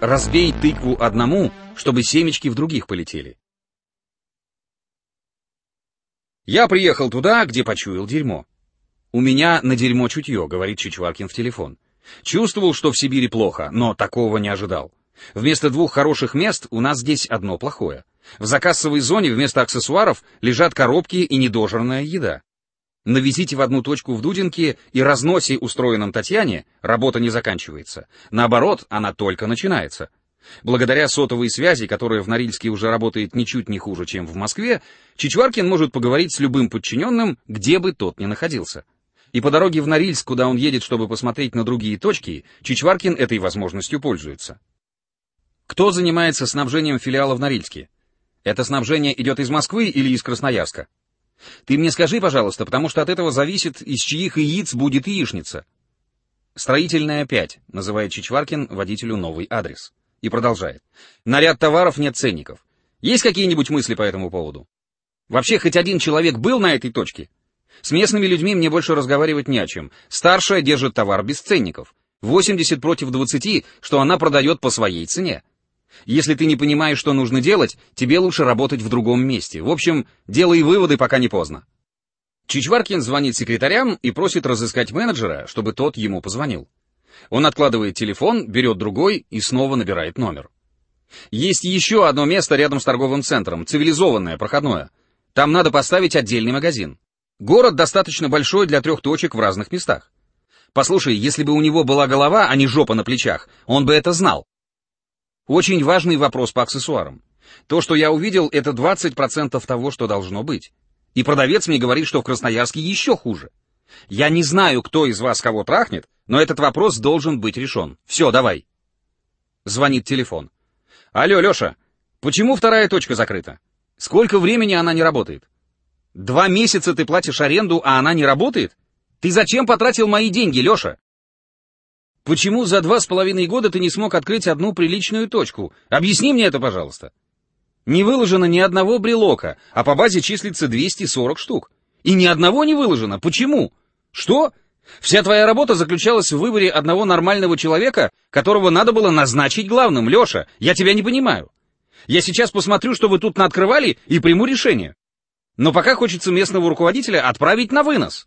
Разбей тыкву одному, чтобы семечки в других полетели. Я приехал туда, где почуял дерьмо. У меня на дерьмо чутье, говорит Чичваркин в телефон. Чувствовал, что в Сибири плохо, но такого не ожидал. Вместо 2 хороших мест у нас здесь одно плохое. В закассовой зоне вместо аксессуаров лежат коробки и недожранная еда. На визите в одну точку в Дудинке и разносе, устроенном Татьяне, работа не заканчивается. Наоборот, она только начинается. Благодаря сотовой связи, которая в Норильске уже работает ничуть не хуже, чем в Москве, Чичваркин может поговорить с любым подчиненным, где бы тот ни находился. И по дороге в Норильск, куда он едет, чтобы посмотреть на другие точки, Чичваркин этой возможностью пользуется. Кто занимается снабжением филиала в Норильске? Это снабжение идет из Москвы или из Красноярска? Ты мне скажи, пожалуйста, потому что от этого зависит, из чьих яиц будет яичница. Строительная 5, называет Чичваркин водителю новый адрес. И продолжает. На ряд товаров нет ценников. Есть какие-нибудь мысли по этому поводу? Вообще, хоть один человек был на этой точке? С местными людьми мне больше разговаривать не о чем. Старшая держит товар без ценников. 80 против 20, что она продает по своей цене. Если ты не понимаешь, что нужно делать, тебе лучше работать в другом месте. В общем, делай выводы, пока не поздно. Чичваркин звонит секретарям и просит разыскать менеджера, чтобы тот ему позвонил. Он откладывает телефон, берет другой и снова набирает номер. Есть еще одно место рядом с торговым центром, цивилизованное, проходное. Там надо поставить отдельный магазин. Город достаточно большой для 3 точек в разных местах. Послушай, если бы у него была голова, а не жопа на плечах, он бы это знал. Очень важный вопрос по аксессуарам. То, что я увидел, это 20% того, что должно быть. И продавец мне говорит, что в Красноярске еще хуже. Я не знаю, кто из вас кого трахнет, но этот вопрос должен быть решен. Все, давай. Звонит телефон. Алло, Леша, почему 2 точка закрыта? Сколько времени она не работает? 2 месяца ты платишь аренду, а она не работает? Ты зачем потратил мои деньги, Леша? Почему за 2,5 года ты не смог открыть одну приличную точку? Объясни мне это, пожалуйста. Не выложено ни одного брелока, а по базе числится 240 штук. И ни одного не выложено. Почему? Что? Вся твоя работа заключалась в выборе одного нормального человека, которого надо было назначить главным. Леша, я тебя не понимаю. Я сейчас посмотрю, что вы тут наоткрывали, и приму решение. Но пока хочется местного руководителя отправить на вынос.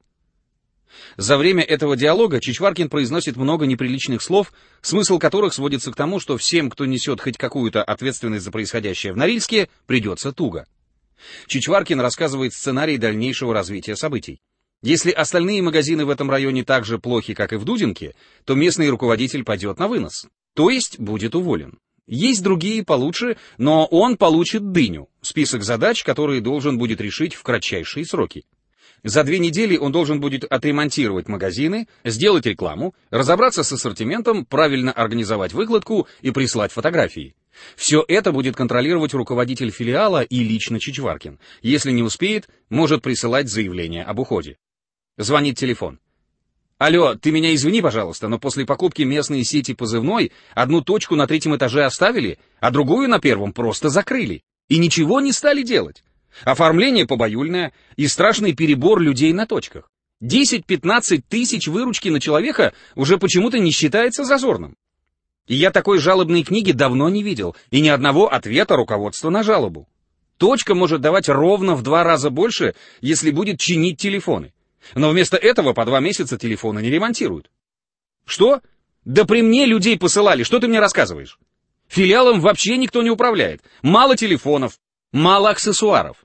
За время этого диалога Чичваркин произносит много неприличных слов, смысл которых сводится к тому, что всем, кто несет хоть какую-то ответственность за происходящее в Норильске, придется туго. Чичваркин рассказывает сценарий дальнейшего развития событий. Если остальные магазины в этом районе так же плохи, как и в Дудинке, то местный руководитель пойдет на вынос, то есть будет уволен. Есть другие получше, но он получит дыню, список задач, которые должен будет решить в кратчайшие сроки. За 2 недели он должен будет отремонтировать магазины, сделать рекламу, разобраться с ассортиментом, правильно организовать выкладку и прислать фотографии. Все это будет контролировать руководитель филиала и лично Чичваркин. Если не успеет, может присылать заявление об уходе. Звонит телефон. Алло, ты меня извини, пожалуйста, но после покупки местной сети позывной одну точку на 3-м этаже оставили, а другую на 1-м просто закрыли. И ничего не стали делать. Оформление побаюльное и страшный перебор людей на точках. 10-15 тысяч выручки на человека уже почему-то не считается зазорным. И я такой жалобной книги давно не видел, и ни одного ответа руководства на жалобу. Точка может давать ровно в 2 раза больше, если будет чинить телефоны. Но вместо этого по 2 месяца телефоны не ремонтируют. Что? Да при мне людей посылали, что ты мне рассказываешь? Филиалом вообще никто не управляет. Мало телефонов, мало аксессуаров.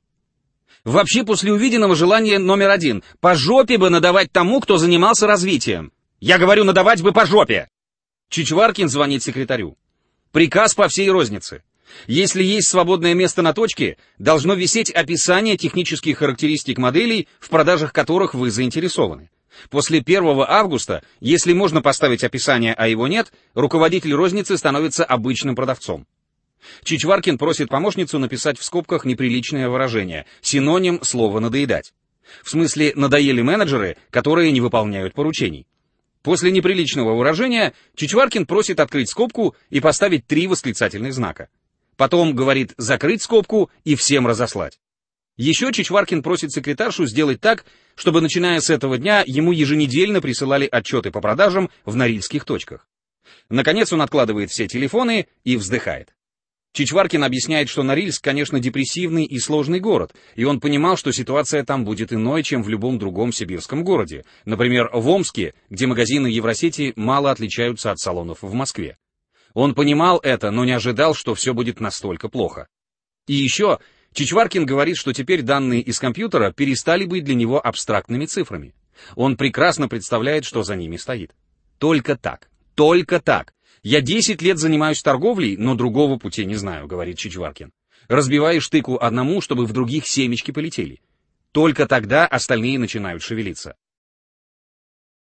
Вообще после увиденного желание номер 1 — по жопе бы надавать тому, кто занимался развитием. Я говорю, надавать бы по жопе. Чичваркин звонит секретарю. Приказ по всей рознице. Если есть свободное место на точке, должно висеть описание технических характеристик моделей, в продажах которых вы заинтересованы. После 1 августа, если можно поставить описание, а его нет, руководитель розницы становится обычным продавцом. Чичваркин просит помощницу написать в скобках неприличное выражение, синоним слова «надоедать». В смысле, надоели менеджеры, которые не выполняют поручений. После неприличного выражения Чичваркин просит открыть скобку и поставить 3 восклицательных знака. Потом говорит закрыть скобку и всем разослать. Еще Чичваркин просит секретаршу сделать так, чтобы начиная с этого дня ему еженедельно присылали отчеты по продажам в норильских точках. Наконец он откладывает все телефоны и вздыхает. Чичваркин объясняет, что Норильск, конечно, депрессивный и сложный город, и он понимал, что ситуация там будет иной, чем в любом другом сибирском городе. Например, в Омске, где магазины Евросети мало отличаются от салонов в Москве. Он понимал это, но не ожидал, что все будет настолько плохо. И еще Чичваркин говорит, что теперь данные из компьютера перестали быть для него абстрактными цифрами. Он прекрасно представляет, что за ними стоит. Только так. Только так. «Я 10 лет занимаюсь торговлей, но другого пути не знаю», — говорит Чичваркин. «Разбиваешь тыку одному, чтобы в других семечки полетели. Только тогда остальные начинают шевелиться.